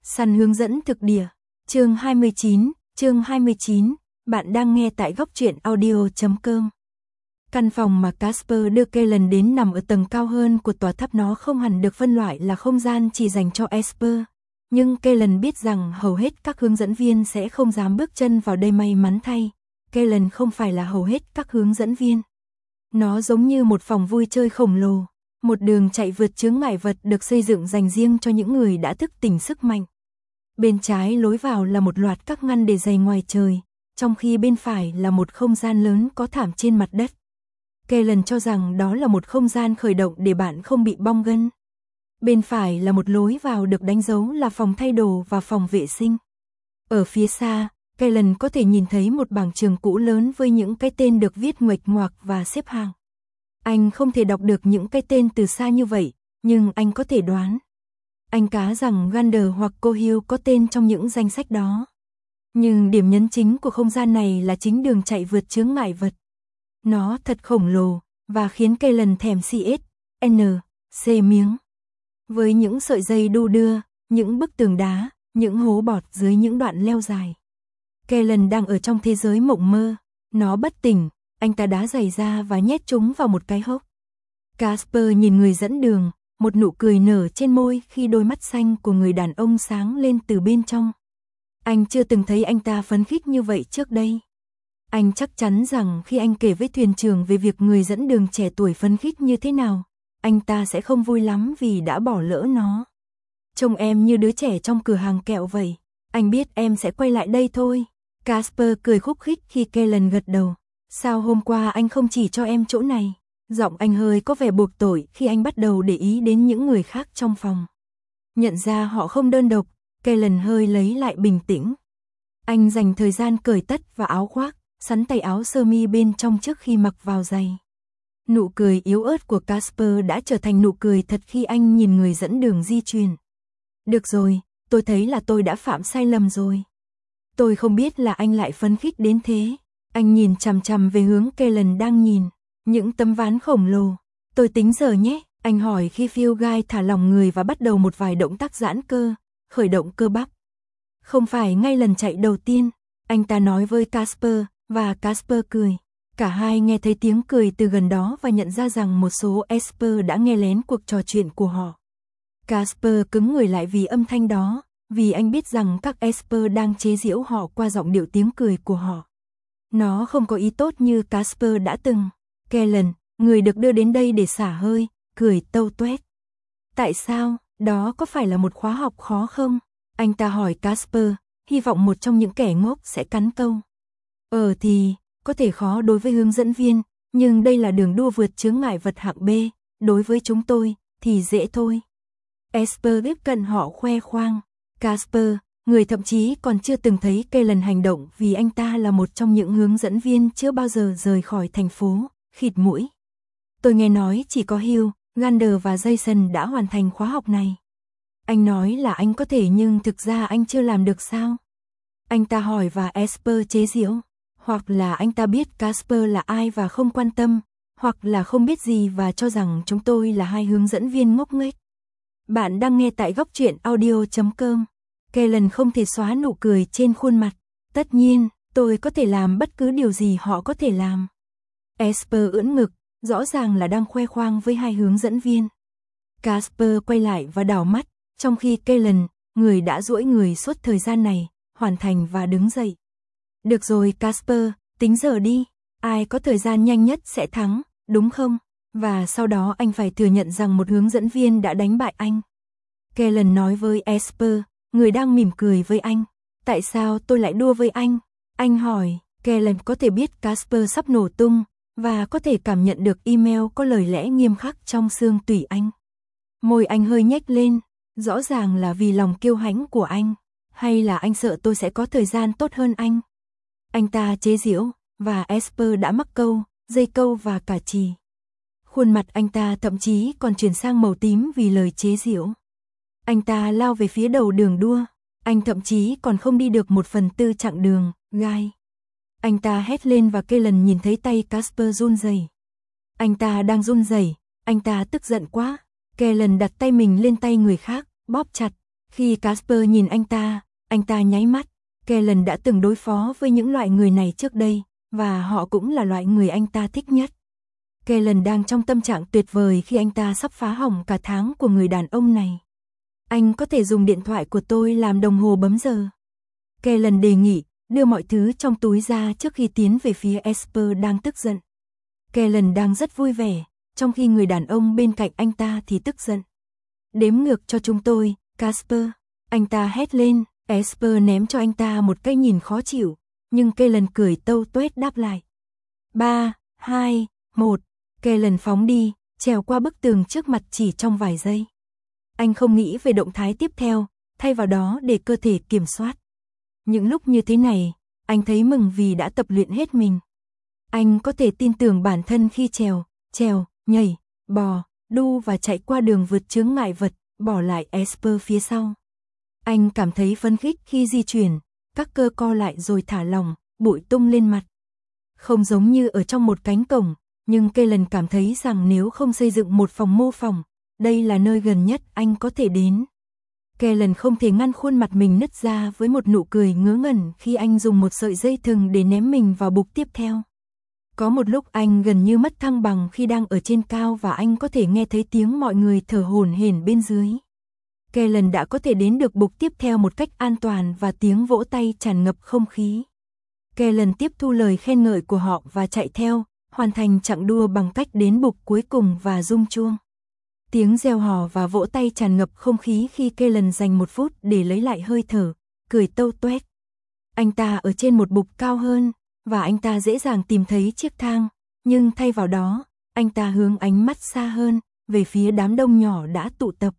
Săn hướng dẫn thực địa. Chương 29, bạn đang nghe tại góc truyện audio.com. Căn phòng mà Casper đưa Kellen đến nằm ở tầng cao hơn của tòa tháp, nó không hẳn được phân loại là không gian chỉ dành cho Esper. Nhưng Kellen biết rằng hầu hết các hướng dẫn viên sẽ không dám bước chân vào đây. May mắn thay, Kellen không phải là hầu hết các hướng dẫn viên. Nó giống như một phòng vui chơi khổng lồ, một đường chạy vượt chướng ngại vật được xây dựng dành riêng cho những người đã thức tỉnh sức mạnh. Bên trái lối vào là một loạt các ngăn để giày ngoài trời, trong khi bên phải là một không gian lớn có thảm trên mặt đất. Kellen cho rằng đó là một không gian khởi động để bạn không bị bong gân. Bên phải là một lối vào được đánh dấu là phòng thay đồ và phòng vệ sinh. Ở phía xa, Kellen có thể nhìn thấy một bảng trường cũ lớn với những cái tên được viết nguệch ngoạc và xếp hàng. Anh không thể đọc được những cái tên từ xa như vậy, nhưng anh có thể đoán. Anh cá rằng Gander hoặc Cohill có tên trong những danh sách đó. Nhưng điểm nhấn chính của không gian này là chính đường chạy vượt chướng ngại vật. Nó thật khổng lồ, và khiến Kellen thèm C miếng. Với những sợi dây đu đưa, những bức tường đá, những hố bọt dưới những đoạn leo dài. Kellen đang ở trong thế giới mộng mơ. Nó bất tỉnh, anh ta đá giày ra và nhét chúng vào một cái hốc. Casper nhìn người dẫn đường, một nụ cười nở trên môi khi đôi mắt xanh của người đàn ông sáng lên từ bên trong. Anh chưa từng thấy anh ta phấn khích như vậy trước đây. Anh chắc chắn rằng khi anh kể với thuyền trưởng về việc người dẫn đường trẻ tuổi phấn khích như thế nào, anh ta sẽ không vui lắm vì đã bỏ lỡ nó. Trông em như đứa trẻ trong cửa hàng kẹo vậy. Anh biết em sẽ quay lại đây thôi. Casper cười khúc khích khi Kellen gật đầu. Sao hôm qua anh không chỉ cho em chỗ này? Giọng anh hơi có vẻ buộc tội khi anh bắt đầu để ý đến những người khác trong phòng. Nhận ra họ không đơn độc, Kellen hơi lấy lại bình tĩnh. Anh dành thời gian cởi tất và áo khoác, sắn tay áo sơ mi bên trong trước khi mặc vào giày. Nụ cười yếu ớt của Casper đã trở thành nụ cười thật khi anh nhìn người dẫn đường di chuyển. Được rồi, tôi thấy là tôi đã phạm sai lầm rồi. Tôi không biết là anh lại phấn khích đến thế. Anh nhìn chằm chằm về hướng Kellen đang nhìn. Những tấm ván khổng lồ. Tôi tính giờ nhé, anh hỏi khi Phil Guy thả lỏng người và bắt đầu một vài động tác giãn cơ, khởi động cơ bắp. Không phải ngay lần chạy đầu tiên, anh ta nói với Casper, và Casper cười. Cả hai nghe thấy tiếng cười từ gần đó và nhận ra rằng một số Esper đã nghe lén cuộc trò chuyện của họ. Casper cứng người lại vì âm thanh đó, vì anh biết rằng các Esper đang chế giễu họ qua giọng điệu tiếng cười của họ. Nó không có ý tốt như Casper đã từng. Kellen, người được đưa đến đây để xả hơi, cười tâu tuét. Tại sao, đó có phải là một khóa học khó không? Anh ta hỏi Casper, hy vọng một trong những kẻ ngốc sẽ cắn câu. Thì, có thể khó đối với hướng dẫn viên, nhưng đây là đường đua vượt chướng ngại vật hạng B, đối với chúng tôi, thì dễ thôi. Esper tiếp cận họ khoe khoang. Casper, người thậm chí còn chưa từng thấy Kellen hành động vì anh ta là một trong những hướng dẫn viên chưa bao giờ rời khỏi thành phố, khịt mũi. Tôi nghe nói chỉ có Hill, Gander và Jason đã hoàn thành khóa học này. Anh nói là anh có thể nhưng thực ra anh chưa làm được sao? Anh ta hỏi và Esper chế giễu. Hoặc là anh ta biết Casper là ai và không quan tâm, hoặc là không biết gì và cho rằng chúng tôi là hai hướng dẫn viên ngốc nghếch. Bạn đang nghe tại góc truyện audio.com. Kellen không thể xóa nụ cười trên khuôn mặt. Tất nhiên, tôi có thể làm bất cứ điều gì họ có thể làm. Esper ưỡn ngực, rõ ràng là đang khoe khoang với hai hướng dẫn viên. Casper quay lại và đảo mắt, trong khi Kellen, người đã duỗi người suốt thời gian này, hoàn thành và đứng dậy. Được rồi Casper, tính giờ đi. Ai có thời gian nhanh nhất sẽ thắng, đúng không? Và sau đó anh phải thừa nhận rằng một hướng dẫn viên đã đánh bại anh. Kellen nói với Esper, người đang mỉm cười với anh. Tại sao tôi lại đua với anh? Anh hỏi. Kellen có thể biết Casper sắp nổ tung, và có thể cảm nhận được email có lời lẽ nghiêm khắc trong xương tủy anh. Môi anh hơi nhếch lên, rõ ràng là vì lòng kiêu hãnh của anh. Hay là anh sợ tôi sẽ có thời gian tốt hơn anh? Anh ta chế giễu, và Esper đã mắc câu, dây câu và cả chì. Khuôn mặt anh ta thậm chí còn chuyển sang màu tím vì lời chế giễu. Anh ta lao về phía đầu đường đua. Anh thậm chí còn không đi được 1/4 chặng đường, Guy. Anh ta hét lên và Kellen nhìn thấy tay Casper run rẩy. Anh ta đang run rẩy, anh ta tức giận quá. Kellen đặt tay mình lên tay người khác, bóp chặt, Khi Casper nhìn anh ta nháy mắt. Kellen đã từng đối phó với những loại người này trước đây, và họ cũng là loại người anh ta thích nhất. Kellen đang trong tâm trạng tuyệt vời khi anh ta sắp phá hỏng cả tháng của người đàn ông này. Anh có thể dùng điện thoại của tôi làm đồng hồ bấm giờ. Kellen đề nghị, đưa mọi thứ trong túi ra trước khi tiến về phía Esper đang tức giận. Kellen đang rất vui vẻ, trong khi người đàn ông bên cạnh anh ta thì tức giận. Đếm ngược cho chúng tôi, Casper. Anh ta hét lên. Esper ném cho anh ta một cái nhìn khó chịu, nhưng Kellen cười tâu tuét đáp lại. 3, 2, 1. Kellen phóng đi, trèo qua bức tường trước mặt chỉ trong vài giây. Anh không nghĩ về động thái tiếp theo, thay vào đó để cơ thể kiểm soát. Những lúc như thế này, anh thấy mừng vì đã tập luyện hết mình. Anh có thể tin tưởng bản thân khi trèo, nhảy, bò, đu và chạy qua đường vượt chướng ngại vật, bỏ lại Esper phía sau. Anh cảm thấy phấn khích khi di chuyển, các cơ co lại rồi thả lỏng, bụi tung lên mặt. Không giống như ở trong một cánh cổng, nhưng Kellen cảm thấy rằng nếu không xây dựng một phòng mô phỏng, đây là nơi gần nhất anh có thể đến. Kellen không thể ngăn khuôn mặt mình nứt ra với một nụ cười ngớ ngẩn khi anh dùng một sợi dây thừng để ném mình vào bục tiếp theo. Có một lúc anh gần như mất thăng bằng khi đang ở trên cao và anh có thể nghe thấy tiếng mọi người thở hổn hển bên dưới. Kellen đã có thể đến được bục tiếp theo một cách an toàn và tiếng vỗ tay tràn ngập không khí. Kellen tiếp thu lời khen ngợi của họ và chạy theo, hoàn thành chặng đua bằng cách đến bục cuối cùng và rung chuông. Tiếng reo hò và vỗ tay tràn ngập không khí khi Kellen dành 1 phút để lấy lại hơi thở, cười tâu tuét. Anh ta ở trên một bục cao hơn, và anh ta dễ dàng tìm thấy chiếc thang, nhưng thay vào đó, anh ta hướng ánh mắt xa hơn, về phía đám đông nhỏ đã tụ tập.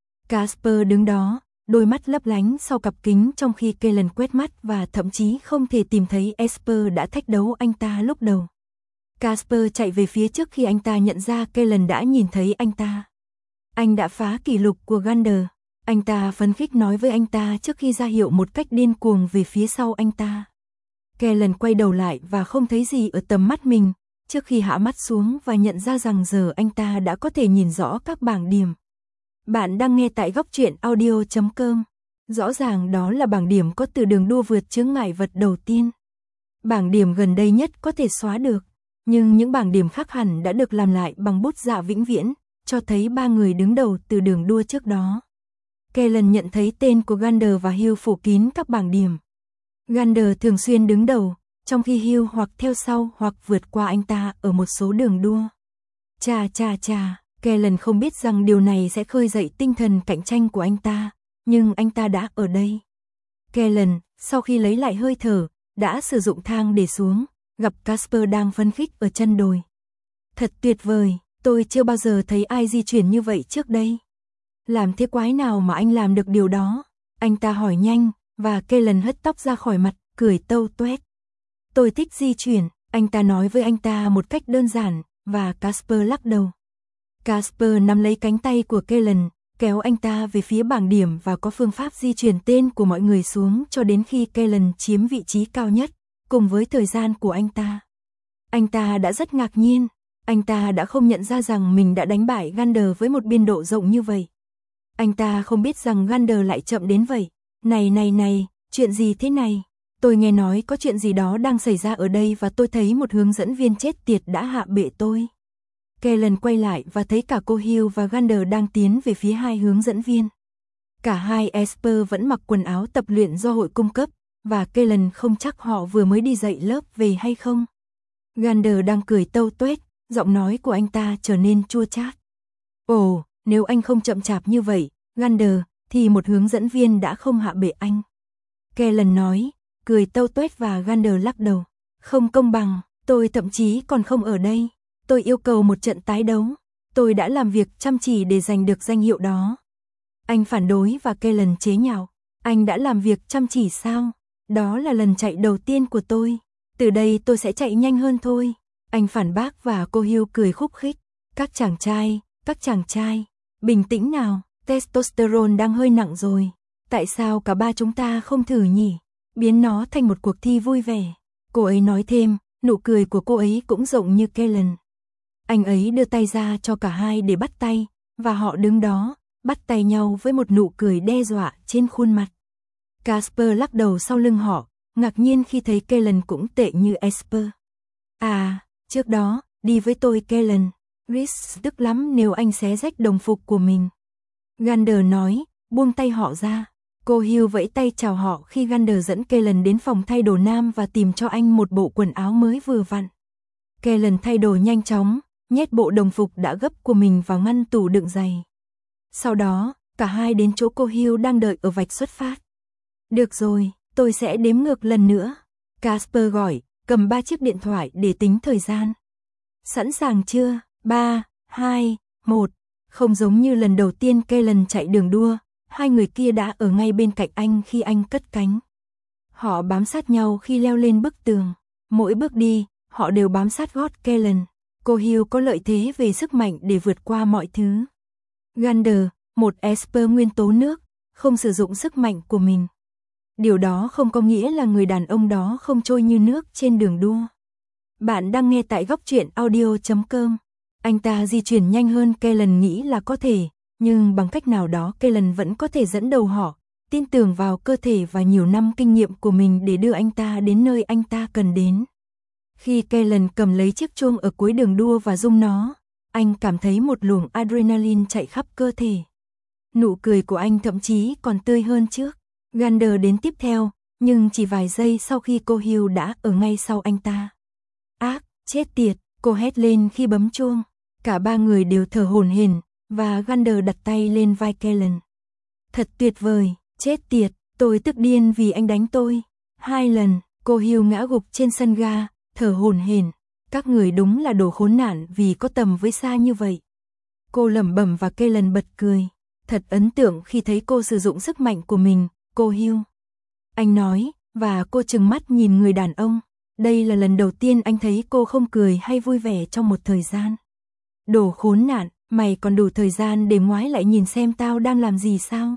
Casper đứng đó, đôi mắt lấp lánh sau cặp kính trong khi Kellen quét mắt và thậm chí không thể tìm thấy Esper đã thách đấu anh ta lúc đầu. Casper chạy về phía trước khi anh ta nhận ra Kellen đã nhìn thấy anh ta. Anh đã phá kỷ lục của Gander. Anh ta phấn khích nói với anh ta trước khi ra hiệu một cách điên cuồng về phía sau anh ta. Kellen quay đầu lại và không thấy gì ở tầm mắt mình, trước khi hạ mắt xuống và nhận ra rằng giờ anh ta đã có thể nhìn rõ các bảng điểm. Bạn đang nghe tại góc truyện audio.com. Rõ ràng đó là bảng điểm có từ đường đua vượt chướng ngại vật đầu tiên. Bảng điểm gần đây nhất có thể xóa được, nhưng những bảng điểm khác hẳn đã được làm lại bằng bút dạ vĩnh viễn, cho thấy 3 người đứng đầu từ đường đua trước đó. Kellen nhận thấy tên của Gander và Hill phủ kín các bảng điểm. Gander thường xuyên đứng đầu, trong khi Hill hoặc theo sau hoặc vượt qua anh ta ở một số đường đua. Chà, Kellen không biết rằng điều này sẽ khơi dậy tinh thần cạnh tranh của anh ta, nhưng anh ta đã ở đây. Kellen, sau khi lấy lại hơi thở, đã sử dụng thang để xuống, gặp Casper đang phấn khích ở chân đồi. Thật tuyệt vời, tôi chưa bao giờ thấy ai di chuyển như vậy trước đây. Làm thế quái nào mà anh làm được điều đó? Anh ta hỏi nhanh, và Kellen hất tóc ra khỏi mặt, cười tâu tuét. Tôi thích di chuyển, anh ta nói với anh ta một cách đơn giản, và Casper lắc đầu. Casper nắm lấy cánh tay của Kellen, kéo anh ta về phía bảng điểm và có phương pháp di chuyển tên của mọi người xuống cho đến khi Kellen chiếm vị trí cao nhất, cùng với thời gian của anh ta. Anh ta đã rất ngạc nhiên, anh ta đã không nhận ra rằng mình đã đánh bại Gander với một biên độ rộng như vậy. Anh ta không biết rằng Gander lại chậm đến vậy. Này, chuyện gì thế này? Tôi nghe nói có chuyện gì đó đang xảy ra ở đây và tôi thấy một hướng dẫn viên chết tiệt đã hạ bệ tôi. Kellen quay lại và thấy cả cô Hill và Gander đang tiến về phía hai hướng dẫn viên. Cả hai Esper vẫn mặc quần áo tập luyện do hội cung cấp, và Kellen không chắc họ vừa mới đi dạy lớp về hay không. Gander đang cười tâu tuét, giọng nói của anh ta trở nên chua chát. Ồ, nếu anh không chậm chạp như vậy, Gander, thì một hướng dẫn viên đã không hạ bệ anh. Kellen nói, cười tâu tuét và Gander lắc đầu. Không công bằng, tôi thậm chí còn không ở đây. Tôi yêu cầu một trận tái đấu. Tôi đã làm việc chăm chỉ để giành được danh hiệu đó. Anh phản đối và Kellen chế nhạo. Anh đã làm việc chăm chỉ sao? Đó là lần chạy đầu tiên của tôi. Từ đây tôi sẽ chạy nhanh hơn thôi. Anh phản bác và cô Hill cười khúc khích. Các chàng trai, bình tĩnh nào, testosterone đang hơi nặng rồi. Tại sao cả ba chúng ta không thử nhỉ? Biến nó thành một cuộc thi vui vẻ. Cô ấy nói thêm, nụ cười của cô ấy cũng rộng như Kellen. Anh ấy đưa tay ra cho cả hai để bắt tay, và họ đứng đó, bắt tay nhau với một nụ cười đe dọa trên khuôn mặt. Casper lắc đầu sau lưng họ, ngạc nhiên khi thấy Kellen cũng tệ như Esper. À, trước đó, đi với tôi Kellen. Rhys tức lắm nếu anh xé rách đồng phục của mình. Gander nói, buông tay họ ra. Cô Hill vẫy tay chào họ khi Gander dẫn Kellen đến phòng thay đồ nam và tìm cho anh một bộ quần áo mới vừa vặn. Kellen thay đồ nhanh chóng, nhét bộ đồng phục đã gấp của mình vào ngăn tủ đựng giày. Sau đó, cả hai đến chỗ cô Hill đang đợi ở vạch xuất phát. Được rồi, tôi sẽ đếm ngược lần nữa. Casper gọi, cầm 3 chiếc điện thoại để tính thời gian. Sẵn sàng chưa? 3, 2, 1. Không giống như lần đầu tiên Kellen chạy đường đua, hai người kia đã ở ngay bên cạnh anh khi anh cất cánh. Họ bám sát nhau khi leo lên bức tường. Mỗi bước đi, họ đều bám sát gót Kellen. Cô Hill có lợi thế về sức mạnh để vượt qua mọi thứ. Gander, một Esper nguyên tố nước, không sử dụng sức mạnh của mình. Điều đó không có nghĩa là người đàn ông đó không trôi như nước trên đường đua. Bạn đang nghe tại góc truyện audio.com. Anh ta di chuyển nhanh hơn Kellen nghĩ là có thể, nhưng bằng cách nào đó Kellen vẫn có thể dẫn đầu họ, tin tưởng vào cơ thể và nhiều năm kinh nghiệm của mình để đưa anh ta đến nơi anh ta cần đến. Khi Kellen cầm lấy chiếc chuông ở cuối đường đua và rung nó, anh cảm thấy một luồng adrenaline chạy khắp cơ thể. Nụ cười của anh thậm chí còn tươi hơn trước. Gander đến tiếp theo, nhưng chỉ vài giây sau khi cô Hill đã ở ngay sau anh ta. Ác, chết tiệt, cô hét lên khi bấm chuông. Cả ba người đều thở hổn hển, và Gander đặt tay lên vai Kellen. Thật tuyệt vời, chết tiệt, tôi tức điên vì anh đánh tôi. 2 lần, cô Hill ngã gục trên sân ga, thở hổn hển. Các người đúng là đồ khốn nạn vì có tầm với xa như vậy. Cô lẩm bẩm và Kellen bật cười. Thật ấn tượng khi thấy cô sử dụng sức mạnh của mình, cô Hill. Anh nói, và cô trừng mắt nhìn người đàn ông. Đây là lần đầu tiên anh thấy cô không cười hay vui vẻ trong một thời gian. Đồ khốn nạn, mày còn đủ thời gian để ngoái lại nhìn xem tao đang làm gì sao?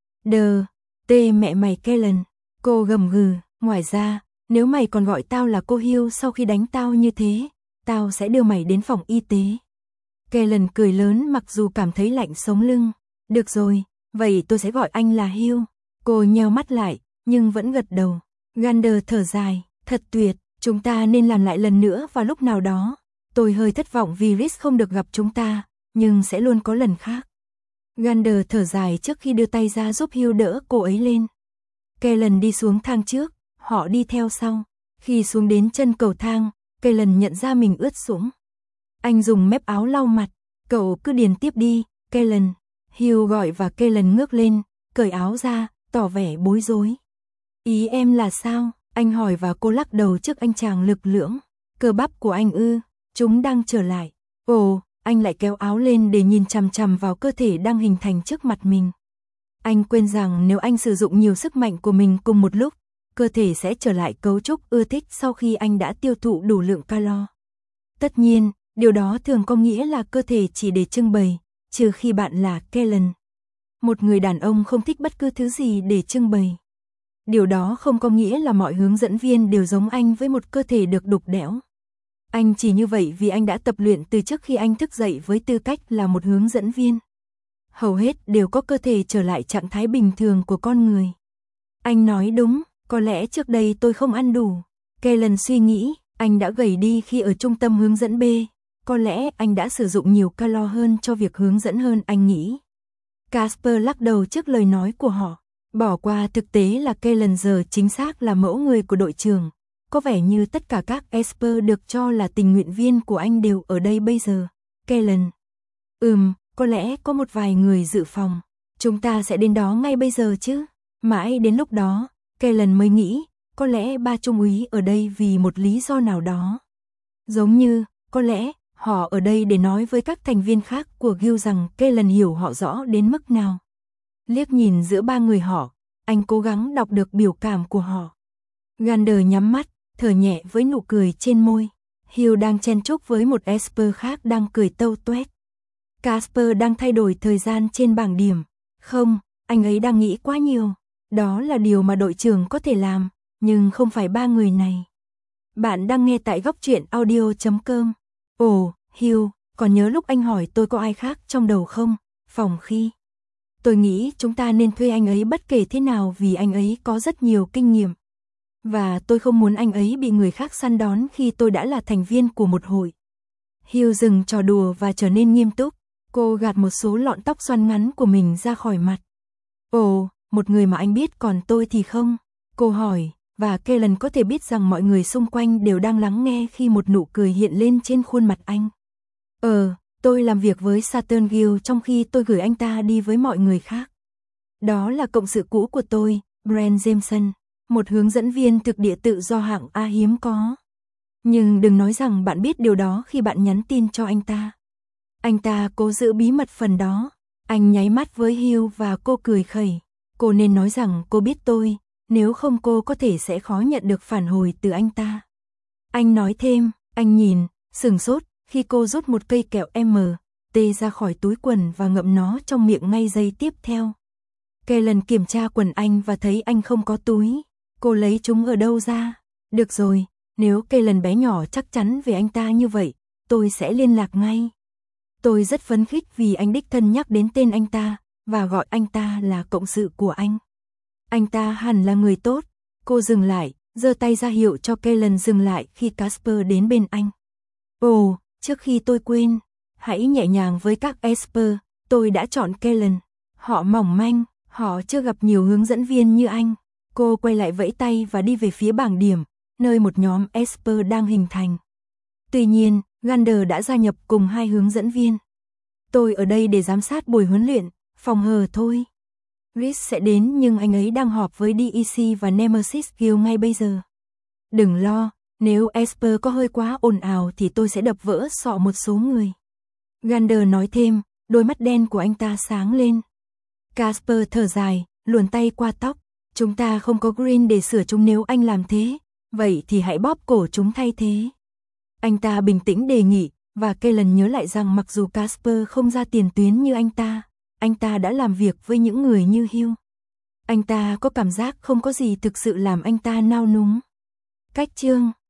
Tê mẹ mày Kellen. Cô gầm gừ, ngoài ra, nếu mày còn gọi tao là cô Hill sau khi đánh tao như thế, tao sẽ đưa mày đến phòng y tế. Kellen cười lớn mặc dù cảm thấy lạnh sống lưng. Được rồi, vậy tôi sẽ gọi anh là Hill. Cô nheo mắt lại, nhưng vẫn gật đầu. Gander thở dài, thật tuyệt, chúng ta nên làm lại lần nữa vào lúc nào đó. Tôi hơi thất vọng vì Rhys không được gặp chúng ta, nhưng sẽ luôn có lần khác. Gander thở dài trước khi đưa tay ra giúp Hill đỡ cô ấy lên. Kellen đi xuống thang trước, họ đi theo sau. Khi xuống đến chân cầu thang, Kellen nhận ra mình ướt sũng. Anh dùng mép áo lau mặt, cậu cứ điền tiếp đi, Kellen. Hill gọi và Kellen ngước lên, cởi áo ra, tỏ vẻ bối rối. Ý em là sao? Anh hỏi và cô lắc đầu trước anh chàng lực lưỡng. Cơ bắp của anh chúng đang trở lại. Ồ, anh lại kéo áo lên để nhìn chằm chằm vào cơ thể đang hình thành trước mặt mình. Anh quên rằng nếu anh sử dụng nhiều sức mạnh của mình cùng một lúc, cơ thể sẽ trở lại cấu trúc ưa thích sau khi anh đã tiêu thụ đủ lượng calo. Tất nhiên, điều đó thường có nghĩa là cơ thể chỉ để trưng bày, trừ khi bạn là Kellen. Một người đàn ông không thích bất cứ thứ gì để trưng bày. Điều đó không có nghĩa là mọi hướng dẫn viên đều giống anh với một cơ thể được đục đẽo. Anh chỉ như vậy vì anh đã tập luyện từ trước khi anh thức dậy với tư cách là một hướng dẫn viên. Hầu hết đều có cơ thể trở lại trạng thái bình thường của con người. Anh nói đúng, có lẽ trước đây tôi không ăn đủ. Kellen suy nghĩ, anh đã gầy đi khi ở trung tâm hướng dẫn B. Có lẽ anh đã sử dụng nhiều calo hơn cho việc hướng dẫn hơn anh nghĩ. Casper lắc đầu trước lời nói của họ. Bỏ qua thực tế là Kellen giờ chính xác là mẫu người của đội trưởng. Có vẻ như tất cả các Esper được cho là tình nguyện viên của anh đều ở đây bây giờ. Kellen. Có lẽ có một vài người dự phòng. Chúng ta sẽ đến đó ngay bây giờ chứ. Mãi đến lúc đó, Kellen mới nghĩ, có lẽ ba trung úy ở đây vì một lý do nào đó. Giống như, có lẽ, họ ở đây để nói với các thành viên khác của Guild rằng Kellen hiểu họ rõ đến mức nào. Liếc nhìn giữa ba người họ, anh cố gắng đọc được biểu cảm của họ. Gander nhắm mắt, thở nhẹ với nụ cười trên môi. Hill đang chen chúc với một Esper khác đang cười tâu tuét. Casper đang thay đổi thời gian trên bảng điểm. Không, anh ấy đang nghĩ quá nhiều. Đó là điều mà đội trưởng có thể làm, nhưng không phải ba người này. Bạn đang nghe tại góc truyện audio.com. Ồ, Hill, còn nhớ lúc anh hỏi tôi có ai khác trong đầu không? Phòng khi Tôi nghĩ chúng ta nên thuê anh ấy bất kể thế nào vì anh ấy có rất nhiều kinh nghiệm. Và tôi không muốn anh ấy bị người khác săn đón khi tôi đã là thành viên của một hội. Hill dừng trò đùa và trở nên nghiêm túc. Cô gạt một số lọn tóc xoăn ngắn của mình ra khỏi mặt. Ồ, một người mà anh biết còn tôi thì không? Cô hỏi, và Kellen có thể biết rằng mọi người xung quanh đều đang lắng nghe khi một nụ cười hiện lên trên khuôn mặt anh. Tôi làm việc với Saturn Gill trong khi tôi gửi anh ta đi với mọi người khác. Đó là cộng sự cũ của tôi, Brent Jameson, một hướng dẫn viên thực địa tự do hạng A hiếm có. Nhưng đừng nói rằng bạn biết điều đó khi bạn nhắn tin cho anh ta. Anh ta cố giữ bí mật phần đó. Anh nháy mắt với Hill và cô cười khẩy. Cô nên nói rằng cô biết tôi, nếu không cô có thể sẽ khó nhận được phản hồi từ anh ta. Anh nói thêm, anh nhìn, sửng sốt, khi cô rút một cây kẹo M.T ra khỏi túi quần và ngậm nó trong miệng ngay giây tiếp theo. Kellen kiểm tra quần anh và thấy anh không có túi. Cô lấy chúng ở đâu ra? Được rồi, nếu Kellen bé nhỏ chắc chắn về anh ta như vậy, tôi sẽ liên lạc ngay. Tôi rất phấn khích vì anh đích thân nhắc đến tên anh ta, và gọi anh ta là cộng sự của anh. Anh ta hẳn là người tốt. Cô dừng lại, giơ tay ra hiệu cho Kellen dừng lại khi Casper đến bên anh. Ồ, trước khi tôi quên, hãy nhẹ nhàng với các Esper, tôi đã chọn Kellen. Họ mỏng manh, họ chưa gặp nhiều hướng dẫn viên như anh. Cô quay lại vẫy tay và đi về phía bảng điểm, nơi một nhóm Esper đang hình thành. Tuy nhiên, Gander đã gia nhập cùng 2 hướng dẫn viên. Tôi ở đây để giám sát buổi huấn luyện, phòng hờ thôi. Rhys sẽ đến nhưng anh ấy đang họp với DEC và Nemesis Guild ngay bây giờ. Đừng lo, nếu Esper có hơi quá ồn ào thì tôi sẽ đập vỡ sọ một số người. Gander nói thêm, đôi mắt đen của anh ta sáng lên. Casper thở dài, luồn tay qua tóc. Chúng ta không có green để sửa chúng nếu anh làm thế. Vậy thì hãy bóp cổ chúng thay thế. Anh ta bình tĩnh đề nghị, và Kellen nhớ lại rằng mặc dù Casper không ra tiền tuyến như anh ta đã làm việc với những người như Hill. Anh ta có cảm giác không có gì thực sự làm anh ta nao núng. Cách chương